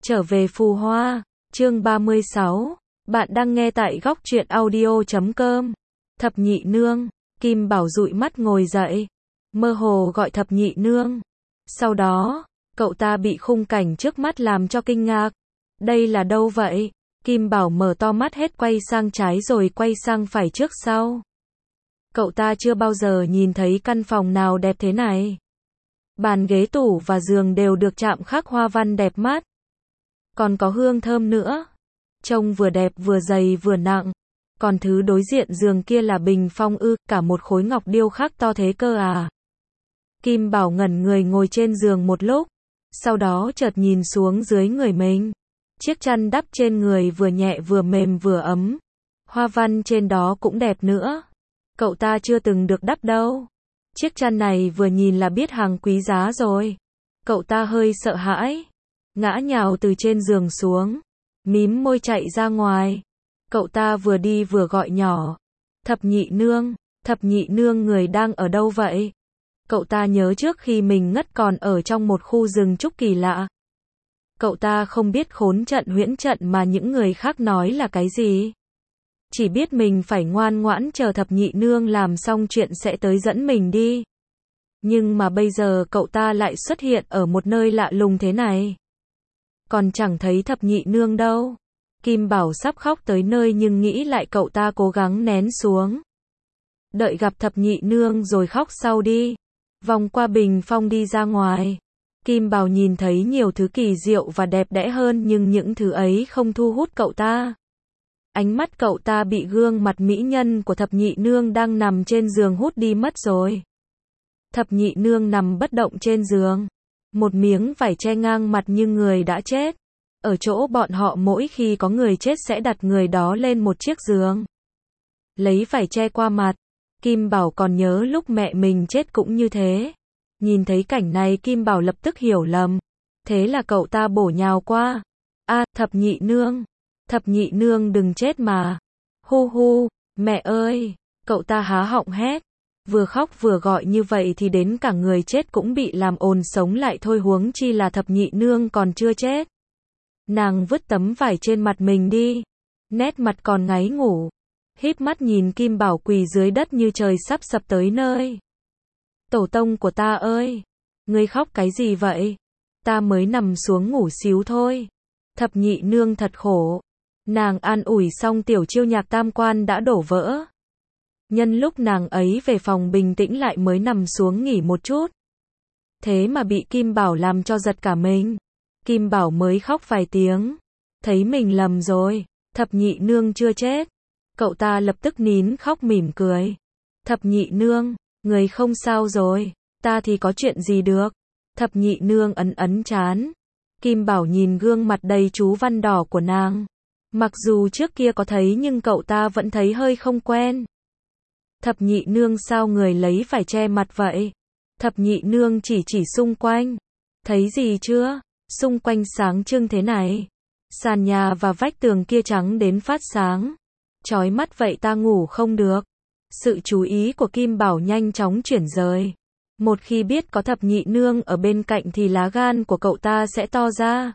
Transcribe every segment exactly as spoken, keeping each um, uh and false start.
Trở về phù hoa, chương ba mươi sáu. Bạn đang nghe tại góc truyện audio chấm com. Thập nhị nương, Kim Bảo dụi mắt ngồi dậy, mơ hồ gọi thập nhị nương. Sau đó, cậu ta bị khung cảnh trước mắt làm cho kinh ngạc. Đây là đâu vậy? Kim Bảo mở to mắt hết quay sang trái rồi quay sang phải trước sau. Cậu ta chưa bao giờ nhìn thấy căn phòng nào đẹp thế này. Bàn ghế tủ và giường đều được chạm khắc hoa văn đẹp mắt. Còn có hương thơm nữa. Trông vừa đẹp vừa dày vừa nặng. Còn thứ đối diện giường kia là bình phong ư, cả một khối ngọc điêu khắc to thế cơ à. Kim Bảo ngẩn người ngồi trên giường một lúc. Sau đó chợt nhìn xuống dưới người mình. Chiếc chăn đắp trên người vừa nhẹ vừa mềm vừa ấm. Hoa văn trên đó cũng đẹp nữa. Cậu ta chưa từng được đắp đâu. Chiếc chăn này vừa nhìn là biết hàng quý giá rồi. Cậu ta hơi sợ hãi. Ngã nhào từ trên giường xuống. Mím môi chạy ra ngoài. Cậu ta vừa đi vừa gọi nhỏ. Thập nhị nương, thập nhị nương người đang ở đâu vậy? Cậu ta nhớ trước khi mình ngất còn ở trong một khu rừng trúc kỳ lạ. Cậu ta không biết khốn trận huyễn trận mà những người khác nói là cái gì. Chỉ biết mình phải ngoan ngoãn chờ thập nhị nương làm xong chuyện sẽ tới dẫn mình đi. Nhưng mà bây giờ cậu ta lại xuất hiện ở một nơi lạ lùng thế này. Còn chẳng thấy thập nhị nương đâu. Kim Bảo sắp khóc tới nơi nhưng nghĩ lại cậu ta cố gắng nén xuống. Đợi gặp thập nhị nương rồi khóc sau đi. Vòng qua bình phong đi ra ngoài. Kim Bảo nhìn thấy nhiều thứ kỳ diệu và đẹp đẽ hơn nhưng những thứ ấy không thu hút cậu ta. Ánh mắt cậu ta bị gương mặt mỹ nhân của thập nhị nương đang nằm trên giường hút đi mất rồi. Thập nhị nương nằm bất động trên giường. Một miếng vải che ngang mặt như người đã chết. Ở chỗ bọn họ mỗi khi có người chết sẽ đặt người đó lên một chiếc giường. Lấy vải che qua mặt. Kim Bảo còn nhớ lúc mẹ mình chết cũng như thế. Nhìn thấy cảnh này Kim Bảo lập tức hiểu lầm. Thế là cậu ta bổ nhào qua. A, thập nhị nương. Thập nhị nương đừng chết mà. Hu hu, mẹ ơi. Cậu ta há họng hét. Vừa khóc vừa gọi như vậy thì đến cả người chết cũng bị làm ồn sống lại thôi, huống chi là thập nhị nương còn chưa chết. Nàng vứt tấm vải trên mặt mình đi. Nét mặt còn ngáy ngủ. Híp mắt nhìn Kim Bảo quỳ dưới đất như trời sắp sập tới nơi. Tổ tông của ta ơi! Ngươi khóc cái gì vậy? Ta mới nằm xuống ngủ xíu thôi. Thập nhị nương thật khổ. Nàng an ủi xong tiểu chiêu nhạc tam quan đã đổ vỡ. Nhân lúc nàng ấy về phòng bình tĩnh lại mới nằm xuống nghỉ một chút. Thế mà bị Kim Bảo làm cho giật cả mình. Kim Bảo mới khóc vài tiếng. Thấy mình lầm rồi. Thập nhị nương chưa chết. Cậu ta lập tức nín khóc mỉm cười. Thập nhị nương, người không sao rồi. Ta thì có chuyện gì được. Thập nhị nương ấn ấn chán. Kim Bảo nhìn gương mặt đầy chú văn đỏ của nàng. Mặc dù trước kia có thấy nhưng cậu ta vẫn thấy hơi không quen. Thập nhị nương sao người lấy phải che mặt vậy? Thập nhị nương chỉ chỉ xung quanh. Thấy gì chưa? Xung quanh sáng trưng thế này. Sàn nhà và vách tường kia trắng đến phát sáng. Chói mắt vậy ta ngủ không được. Sự chú ý của Kim Bảo nhanh chóng chuyển rời. Một khi biết có thập nhị nương ở bên cạnh thì lá gan của cậu ta sẽ to ra.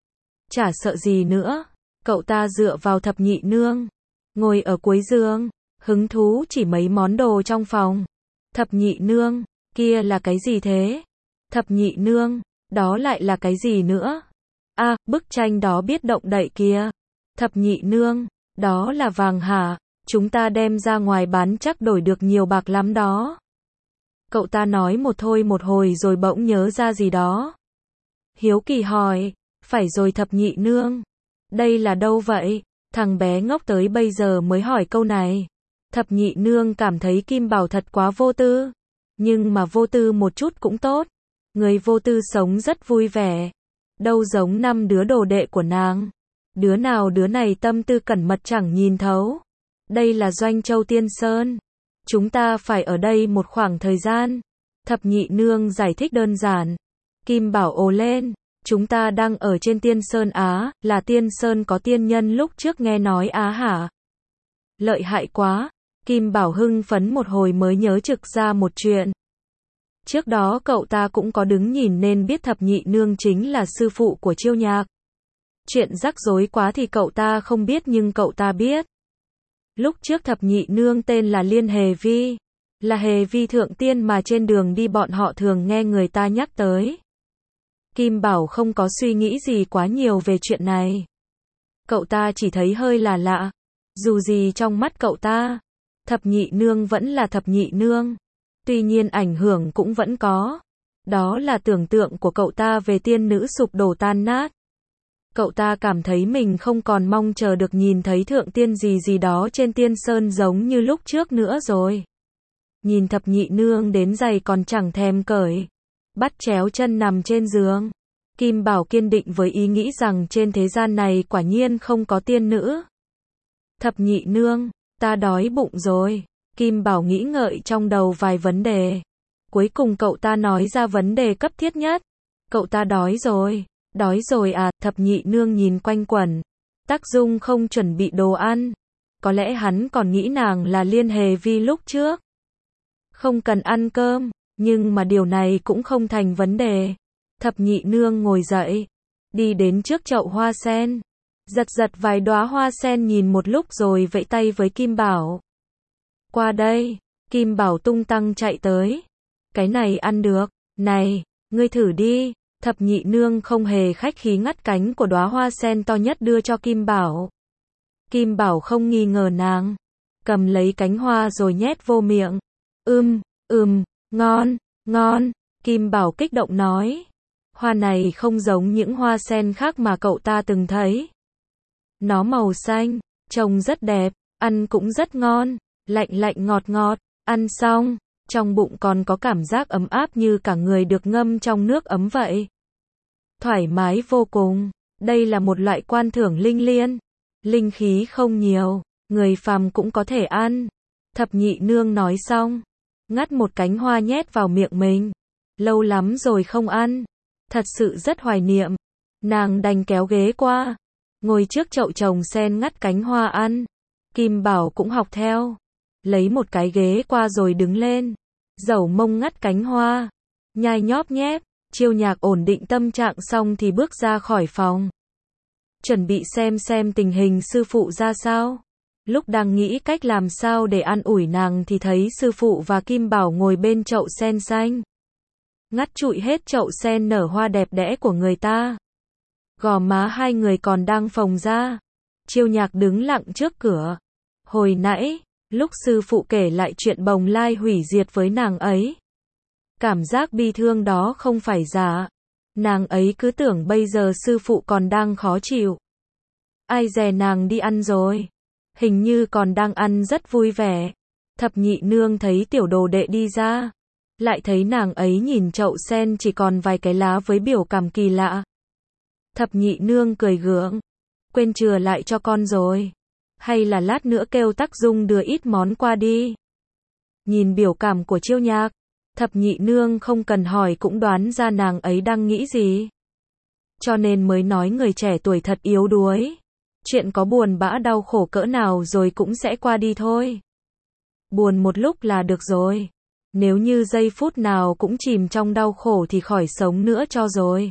Chả sợ gì nữa. Cậu ta dựa vào thập nhị nương. Ngồi ở cuối giường. Hứng thú chỉ mấy món đồ trong phòng. Thập nhị nương, kia là cái gì thế? Thập nhị nương, đó lại là cái gì nữa? A, à, bức tranh đó biết động đậy kìa. Thập nhị nương, đó là vàng hả? Chúng ta đem ra ngoài bán chắc đổi được nhiều bạc lắm đó. Cậu ta nói một thôi một hồi rồi bỗng nhớ ra gì đó. Hiếu kỳ hỏi, phải rồi thập nhị nương. Đây là đâu vậy? Thằng bé ngốc tới bây giờ mới hỏi câu này. Thập nhị nương cảm thấy Kim Bảo thật quá vô tư. Nhưng mà vô tư một chút cũng tốt. Người vô tư sống rất vui vẻ. Đâu giống năm đứa đồ đệ của nàng. Đứa nào đứa này tâm tư cẩn mật chẳng nhìn thấu. Đây là Doanh Châu Tiên Sơn. Chúng ta phải ở đây một khoảng thời gian. Thập nhị nương giải thích đơn giản. Kim Bảo ồ lên. Chúng ta đang ở trên Tiên Sơn Á, là Tiên Sơn có tiên nhân lúc trước nghe nói á hả? Lợi hại quá. Kim Bảo hưng phấn một hồi mới nhớ trực ra một chuyện. Trước đó cậu ta cũng có đứng nhìn nên biết thập nhị nương chính là sư phụ của Chiêu Nhạc. Chuyện rắc rối quá thì cậu ta không biết nhưng cậu ta biết. Lúc trước thập nhị nương tên là Liên Hề Vi, là Hề Vi thượng tiên mà trên đường đi bọn họ thường nghe người ta nhắc tới. Kim Bảo không có suy nghĩ gì quá nhiều về chuyện này. Cậu ta chỉ thấy hơi là lạ. Dù gì trong mắt cậu ta, thập nhị nương vẫn là thập nhị nương. Tuy nhiên ảnh hưởng cũng vẫn có. Đó là tưởng tượng của cậu ta về tiên nữ sụp đổ tan nát. Cậu ta cảm thấy mình không còn mong chờ được nhìn thấy thượng tiên gì gì đó trên tiên sơn giống như lúc trước nữa rồi. Nhìn thập nhị nương đến giày còn chẳng thèm cởi, bắt chéo chân nằm trên giường. Kim Bảo kiên định với ý nghĩ rằng trên thế gian này quả nhiên không có tiên nữ. Thập nhị nương, ta đói bụng rồi. Kim Bảo nghĩ ngợi trong đầu vài vấn đề. Cuối cùng cậu ta nói ra vấn đề cấp thiết nhất. Cậu ta đói rồi. Đói rồi à, thập nhị nương nhìn quanh quẩn. Tắc Dung không chuẩn bị đồ ăn. Có lẽ hắn còn nghĩ nàng là Liên Hề Vi lúc trước. Không cần ăn cơm, nhưng mà điều này cũng không thành vấn đề. Thập nhị nương ngồi dậy, đi đến trước chậu hoa sen, giật giật vài đóa hoa sen nhìn một lúc rồi vẫy tay với Kim Bảo. Qua đây, Kim Bảo tung tăng chạy tới. Cái này ăn được, này, ngươi thử đi. Thập nhị nương không hề khách khí ngắt cánh của đóa hoa sen to nhất đưa cho Kim Bảo. Kim Bảo không nghi ngờ nàng, cầm lấy cánh hoa rồi nhét vô miệng. Ưm, ừm, ngon, ngon, Kim Bảo kích động nói. Hoa này không giống những hoa sen khác mà cậu ta từng thấy. Nó màu xanh, trông rất đẹp, ăn cũng rất ngon, lạnh lạnh ngọt ngọt, ăn xong, trong bụng còn có cảm giác ấm áp như cả người được ngâm trong nước ấm vậy. Thoải mái vô cùng, đây là một loại quan thưởng linh liên. Linh khí không nhiều, người phàm cũng có thể ăn. Thập nhị nương nói xong, ngắt một cánh hoa nhét vào miệng mình. Lâu lắm rồi không ăn, thật sự rất hoài niệm. Nàng đành kéo ghế qua, ngồi trước chậu trồng sen ngắt cánh hoa ăn. Kim Bảo cũng học theo, lấy một cái ghế qua rồi đứng lên, dẩu mông ngắt cánh hoa, nhai nhóp nhép. Chiêu Nhạc ổn định tâm trạng xong thì bước ra khỏi phòng, chuẩn bị xem xem tình hình sư phụ ra sao. Lúc đang nghĩ cách làm sao để an ủi nàng thì thấy sư phụ và Kim Bảo ngồi bên chậu sen xanh, ngắt trụi hết chậu sen nở hoa đẹp đẽ của người ta. Gò má hai người còn đang phồng ra. Chiêu Nhạc đứng lặng trước cửa. Hồi nãy, lúc sư phụ kể lại chuyện Bồng Lai hủy diệt với nàng ấy, cảm giác bi thương đó không phải giả. Nàng ấy cứ tưởng bây giờ sư phụ còn đang khó chịu. Ai dè nàng đi ăn rồi. Hình như còn đang ăn rất vui vẻ. Thập nhị nương thấy tiểu đồ đệ đi ra, lại thấy nàng ấy nhìn chậu sen chỉ còn vài cái lá với biểu cảm kỳ lạ. Thập nhị nương cười gượng. Quên chừa lại cho con rồi. Hay là lát nữa kêu Tắc Dung đưa ít món qua đi. Nhìn biểu cảm của Chiêu Nhạc, thập nhị nương không cần hỏi cũng đoán ra nàng ấy đang nghĩ gì. Cho nên mới nói người trẻ tuổi thật yếu đuối. Chuyện có buồn bã đau khổ cỡ nào rồi cũng sẽ qua đi thôi. Buồn một lúc là được rồi. Nếu như giây phút nào cũng chìm trong đau khổ thì khỏi sống nữa cho rồi.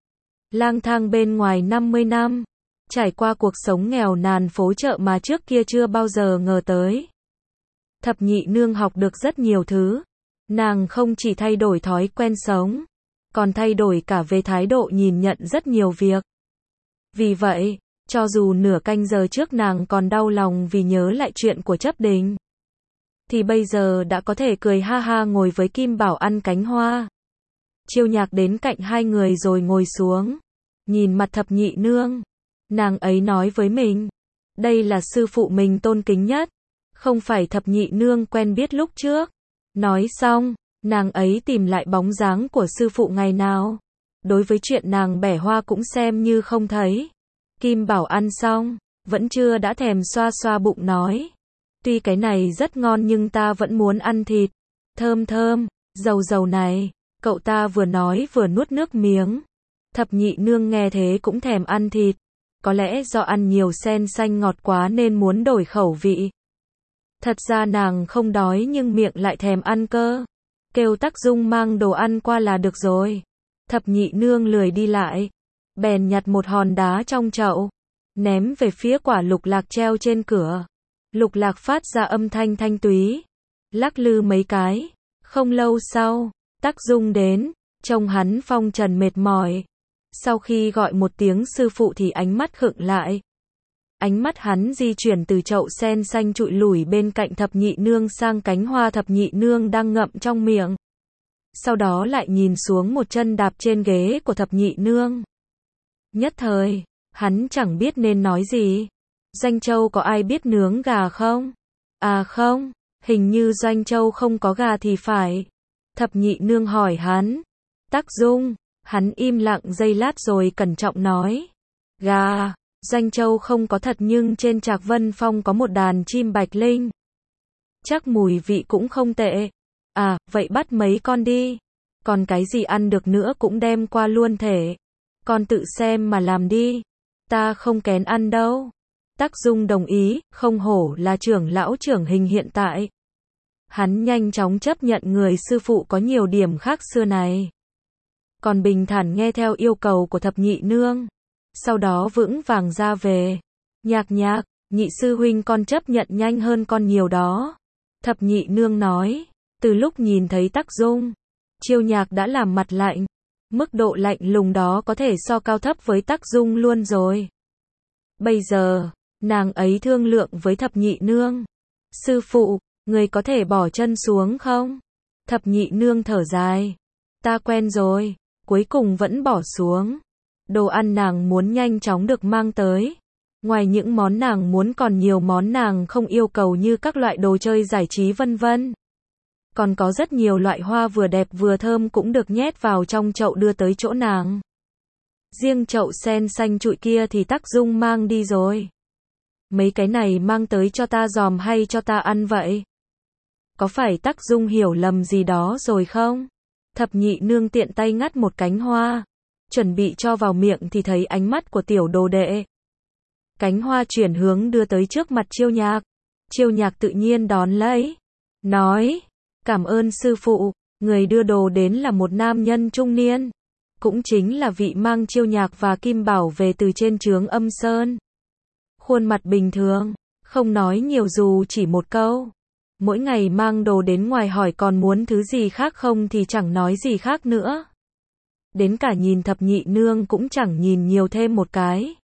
Lang thang bên ngoài năm mươi năm, trải qua cuộc sống nghèo nàn phố chợ mà trước kia chưa bao giờ ngờ tới. Thập nhị nương học được rất nhiều thứ. Nàng không chỉ thay đổi thói quen sống, còn thay đổi cả về thái độ nhìn nhận rất nhiều việc. Vì vậy, cho dù nửa canh giờ trước nàng còn đau lòng vì nhớ lại chuyện của Chấp Đình, thì bây giờ đã có thể cười ha ha ngồi với Kim Bảo ăn cánh hoa. Chiêu Nhạc đến cạnh hai người rồi ngồi xuống, nhìn mặt thập nhị nương. Nàng ấy nói với mình, đây là sư phụ mình tôn kính nhất, không phải thập nhị nương quen biết lúc trước. Nói xong, nàng ấy tìm lại bóng dáng của sư phụ ngày nào. Đối với chuyện nàng bẻ hoa cũng xem như không thấy. Kim Bảo ăn xong, vẫn chưa đã thèm xoa xoa bụng nói. Tuy cái này rất ngon nhưng ta vẫn muốn ăn thịt. Thơm thơm, dầu dầu này. Cậu ta vừa nói vừa nuốt nước miếng. Thập nhị nương nghe thế cũng thèm ăn thịt. Có lẽ do ăn nhiều sen xanh ngọt quá nên muốn đổi khẩu vị. Thật ra nàng không đói nhưng miệng lại thèm ăn cơ. Kêu Tắc Dung mang đồ ăn qua là được rồi. Thập nhị nương lười đi lại. bèn nhặt một hòn đá trong chậu, ném về phía quả lục lạc treo trên cửa. Lục lạc phát ra âm thanh thanh túy, lắc lư mấy cái. Không lâu sau, Tắc Dung đến, trông hắn phong trần mệt mỏi. Sau khi gọi một tiếng sư phụ thì ánh mắt khựng lại. Ánh mắt hắn di chuyển từ chậu sen xanh trụi lủi bên cạnh thập nhị nương sang cánh hoa thập nhị nương đang ngậm trong miệng. Sau đó lại nhìn xuống một chân đạp trên ghế của thập nhị nương. Nhất thời, hắn chẳng biết nên nói gì. Doanh Châu có ai biết nướng gà không? À không, hình như Doanh Châu không có gà thì phải. Thập nhị nương hỏi hắn. Tắc Dung, hắn im lặng giây lát rồi cẩn trọng nói. Gà, Doanh Châu không có thật nhưng trên Trạc Vân Phong có một đàn chim bạch linh. Chắc mùi vị cũng không tệ. À, vậy bắt mấy con đi. Còn cái gì ăn được nữa cũng đem qua luôn thể. Con tự xem mà làm đi. Ta không kén ăn đâu. Tắc Dung đồng ý, không hổ là trưởng lão trưởng hình hiện tại. Hắn nhanh chóng chấp nhận người sư phụ có nhiều điểm khác xưa này. Còn bình thản nghe theo yêu cầu của thập nhị nương. Sau đó vững vàng ra về. Nhạc nhạc, nhị sư huynh con chấp nhận nhanh hơn con nhiều đó. Thập nhị nương nói. Từ lúc nhìn thấy Tắc Dung, Chiêu Nhạc đã làm mặt lạnh. Mức độ lạnh lùng đó có thể so cao thấp với Tắc Dung luôn rồi. Bây giờ, nàng ấy thương lượng với thập nhị nương. Sư phụ, người có thể bỏ chân xuống không? Thập nhị nương thở dài. Ta quen rồi, cuối cùng vẫn bỏ xuống. Đồ ăn nàng muốn nhanh chóng được mang tới. Ngoài những món nàng muốn còn nhiều món nàng không yêu cầu như các loại đồ chơi giải trí vân vân. Còn có rất nhiều loại hoa vừa đẹp vừa thơm cũng được nhét vào trong chậu đưa tới chỗ nàng. Riêng chậu sen xanh trụi kia thì Tắc Dung mang đi rồi. Mấy cái này mang tới cho ta dòm hay cho ta ăn vậy? Có phải Tắc Dung hiểu lầm gì đó rồi không? Thập nhị nương tiện tay ngắt một cánh hoa, chuẩn bị cho vào miệng thì thấy ánh mắt của tiểu đồ đệ. Cánh hoa chuyển hướng đưa tới trước mặt Chiêu Nhạc. Chiêu Nhạc tự nhiên đón lấy. Nói, cảm ơn sư phụ, người đưa đồ đến là một nam nhân trung niên. Cũng chính là vị mang Chiêu Nhạc và Kim Bảo về từ trên trướng Âm Sơn. Khuôn mặt bình thường, không nói nhiều dù chỉ một câu. Mỗi ngày mang đồ đến ngoài hỏi còn muốn thứ gì khác không thì chẳng nói gì khác nữa. Đến cả nhìn thập nhị nương cũng chẳng nhìn nhiều thêm một cái.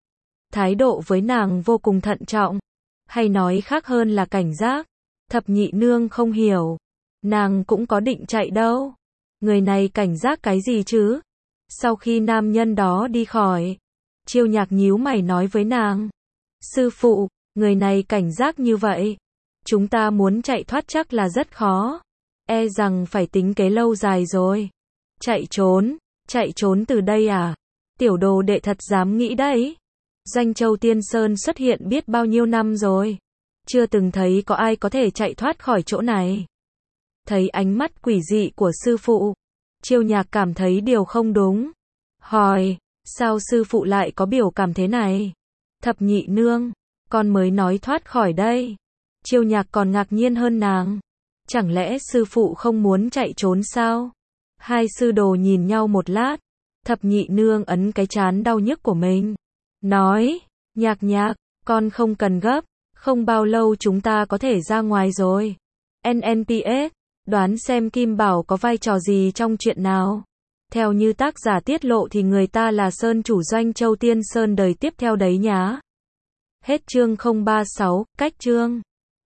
Thái độ với nàng vô cùng thận trọng, hay nói khác hơn là cảnh giác. Thập nhị nương không hiểu, nàng cũng có định chạy đâu. Người này cảnh giác cái gì chứ? Sau khi nam nhân đó đi khỏi, Chiêu Nhạc nhíu mày nói với nàng. Sư phụ, người này cảnh giác như vậy. Chúng ta muốn chạy thoát chắc là rất khó. E rằng phải tính kế lâu dài rồi. Chạy trốn, chạy trốn từ đây à? Tiểu đồ đệ thật dám nghĩ đấy. Doanh Châu Tiên Sơn xuất hiện biết bao nhiêu năm rồi. Chưa từng thấy có ai có thể chạy thoát khỏi chỗ này. Thấy ánh mắt quỷ dị của sư phụ, Chiêu Nhạc cảm thấy điều không đúng. Hỏi, sao sư phụ lại có biểu cảm thế này? Thập nhị nương, con mới nói thoát khỏi đây. Chiêu Nhạc còn ngạc nhiên hơn nàng. Chẳng lẽ sư phụ không muốn chạy trốn sao? Hai sư đồ nhìn nhau một lát. Thập nhị nương ấn cái trán đau nhức của mình. Nói, Nhạc Nhạc, con không cần gấp. Không bao lâu chúng ta có thể ra ngoài rồi. en en pê ét, đoán xem Kim Bảo có vai trò gì trong chuyện nào. Theo như tác giả tiết lộ thì người ta là Sơn chủ Doanh Châu Tiên Sơn đời tiếp theo đấy nhá. Hết chương không ba sáu, cách chương.